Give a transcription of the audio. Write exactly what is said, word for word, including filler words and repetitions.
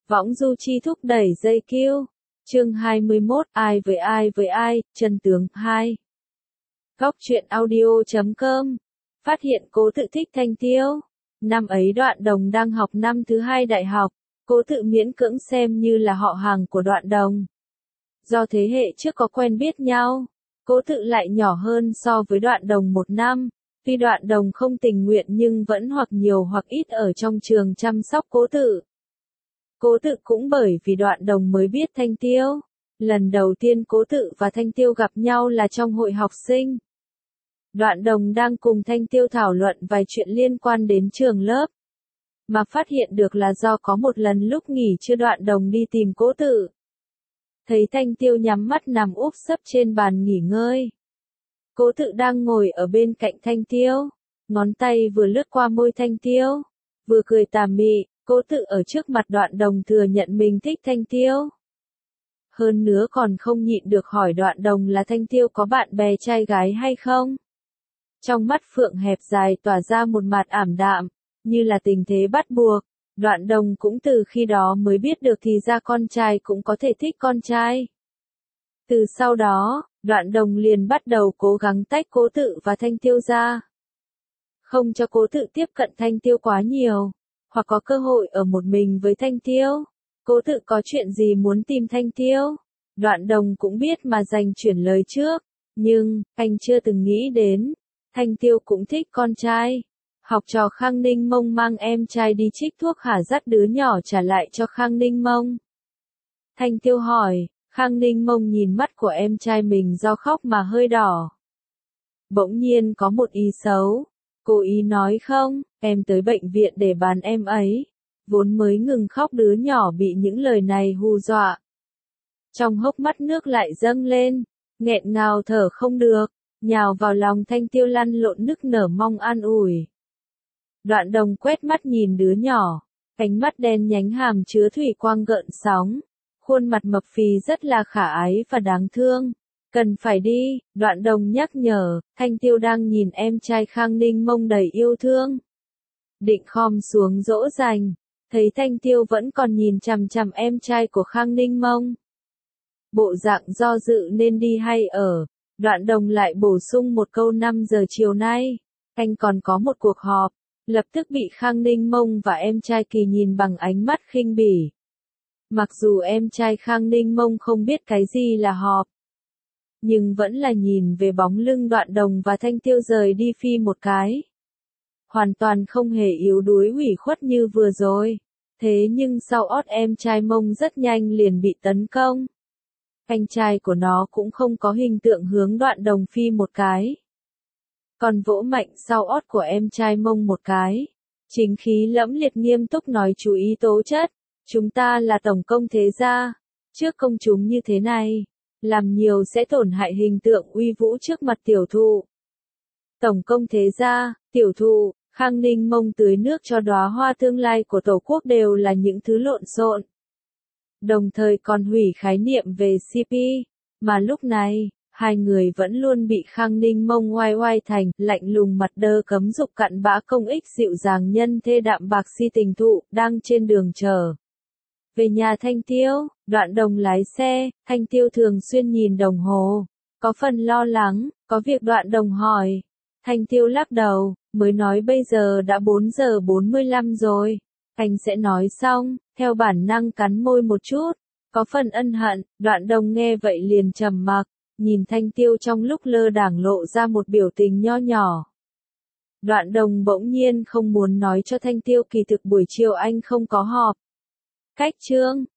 Võng du chi thúc đẩy dây kiêu. Chương hai mươi mốt, ai với ai với ai, chân tướng hai. Góc truyện audio chấm com. Phát hiện Cố Tự thích Thanh Tiêu. Năm ấy Đoạn Đồng đang học năm thứ hai đại học, Cố Tự miễn cưỡng xem như là họ hàng của Đoạn Đồng. Do thế hệ trước có quen biết nhau, Cố Tự lại nhỏ hơn so với Đoạn Đồng một năm. Tuy Đoạn Đồng không tình nguyện nhưng vẫn hoặc nhiều hoặc ít ở trong trường chăm sóc Cố Tự. Cố Tự cũng bởi vì Đoạn Đồng mới biết Thanh Tiêu. Lần đầu tiên Cố Tự và Thanh Tiêu gặp nhau là trong hội học sinh. Đoạn Đồng đang cùng Thanh Tiêu thảo luận vài chuyện liên quan đến trường lớp. Mà phát hiện được là do có một lần lúc nghỉ trưa Đoạn Đồng đi tìm Cố Tự. Thấy Thanh Tiêu nhắm mắt nằm úp sấp trên bàn nghỉ ngơi. Cố Tự đang ngồi ở bên cạnh Thanh Tiêu. Ngón tay vừa lướt qua môi Thanh Tiêu, vừa cười tà mị. Cố Tự ở trước mặt Đoạn Đồng thừa nhận mình thích Thanh Tiêu. Hơn nữa còn không nhịn được hỏi Đoạn Đồng là Thanh Tiêu có bạn bè trai gái hay không. Trong mắt phượng hẹp dài tỏa ra một mặt ảm đạm, như là tình thế bắt buộc. Đoạn Đồng cũng từ khi đó mới biết được thì ra con trai cũng có thể thích con trai. Từ sau đó, Đoạn Đồng liền bắt đầu cố gắng tách Cố Tự và Thanh Tiêu ra. Không cho Cố Tự tiếp cận Thanh Tiêu quá nhiều, hoặc có cơ hội ở một mình với Thanh Tiêu. Cố Tự có chuyện gì muốn tìm Thanh Tiêu, Đoạn Đồng cũng biết mà dành chuyển lời trước. Nhưng, anh chưa từng nghĩ đến, Thanh Tiêu cũng thích con trai. Học trò Khang Ninh Mông mang em trai đi trích thuốc hả dắt đứa nhỏ trả lại cho Khang Ninh Mông. Thanh Tiêu hỏi, Khang Ninh Mông nhìn mắt của em trai mình do khóc mà hơi đỏ. Bỗng nhiên có một ý xấu. Cô ý nói không, em tới bệnh viện để bán em ấy. Vốn mới ngừng khóc đứa nhỏ bị những lời này hù dọa. Trong hốc mắt nước lại dâng lên, nghẹn ngào thở không được, nhào vào lòng Thanh Tiêu lăn lộn nức nở mong an ủi. Đoạn Đồng quét mắt nhìn đứa nhỏ, ánh mắt đen nhánh hàm chứa thủy quang gợn sóng, khuôn mặt mập phì rất là khả ái và đáng thương. Cần phải đi, Đoạn Đồng nhắc nhở. Thanh Tiêu đang nhìn em trai Khang Ninh Mông đầy yêu thương. Định khom xuống dỗ dành, thấy Thanh Tiêu vẫn còn nhìn chằm chằm em trai của Khang Ninh Mông. Bộ dạng do dự nên đi hay ở, Đoạn Đồng lại bổ sung một câu năm giờ chiều nay, anh còn có một cuộc họp, lập tức bị Khang Ninh Mông và em trai Kỳ nhìn bằng ánh mắt khinh bỉ. Mặc dù em trai Khang Ninh Mông không biết cái gì là họp, nhưng vẫn là nhìn về bóng lưng Đoạn Đồng và Thanh Tiêu rời đi phi một cái. Hoàn toàn không hề yếu đuối ủy khuất như vừa rồi. Thế nhưng sau ót em trai Mông rất nhanh liền bị tấn công. Anh trai của nó cũng không có hình tượng hướng Đoạn Đồng phi một cái. Còn vỗ mạnh sau ót của em trai Mông một cái. Chính khí lẫm liệt nghiêm túc nói chú ý tố chất. Chúng ta là tổng công thế gia. Trước công chúng như thế này, làm nhiều sẽ tổn hại hình tượng uy vũ trước mặt tiểu thụ. Tổng công thế gia, tiểu thụ, Khang Ninh Mông tưới nước cho đóa hoa tương lai của Tổ quốc đều là những thứ lộn xộn. Đồng thời còn hủy khái niệm về xê pê, mà lúc này, hai người vẫn luôn bị Khang Ninh Mông oai oai thành, lạnh lùng mặt đơ cấm dục cặn bã công ích dịu dàng nhân thê đạm bạc si tình thụ, đang trên đường chờ về nhà Thanh Tiêu. Đoạn Đồng lái xe, Thanh Tiêu thường xuyên nhìn đồng hồ, có phần lo lắng. Có việc Đoạn Đồng hỏi. Thanh Tiêu lắc đầu, mới nói bây giờ đã bốn giờ bốn mươi lăm rồi. Anh sẽ nói xong, theo bản năng cắn môi một chút, có phần ân hận. Đoạn Đồng nghe vậy liền trầm mặc, nhìn Thanh Tiêu trong lúc lơ đãng lộ ra một biểu tình nho nhỏ. Đoạn Đồng bỗng nhiên không muốn nói cho Thanh Tiêu kỳ thực buổi chiều anh không có họp. Cách chương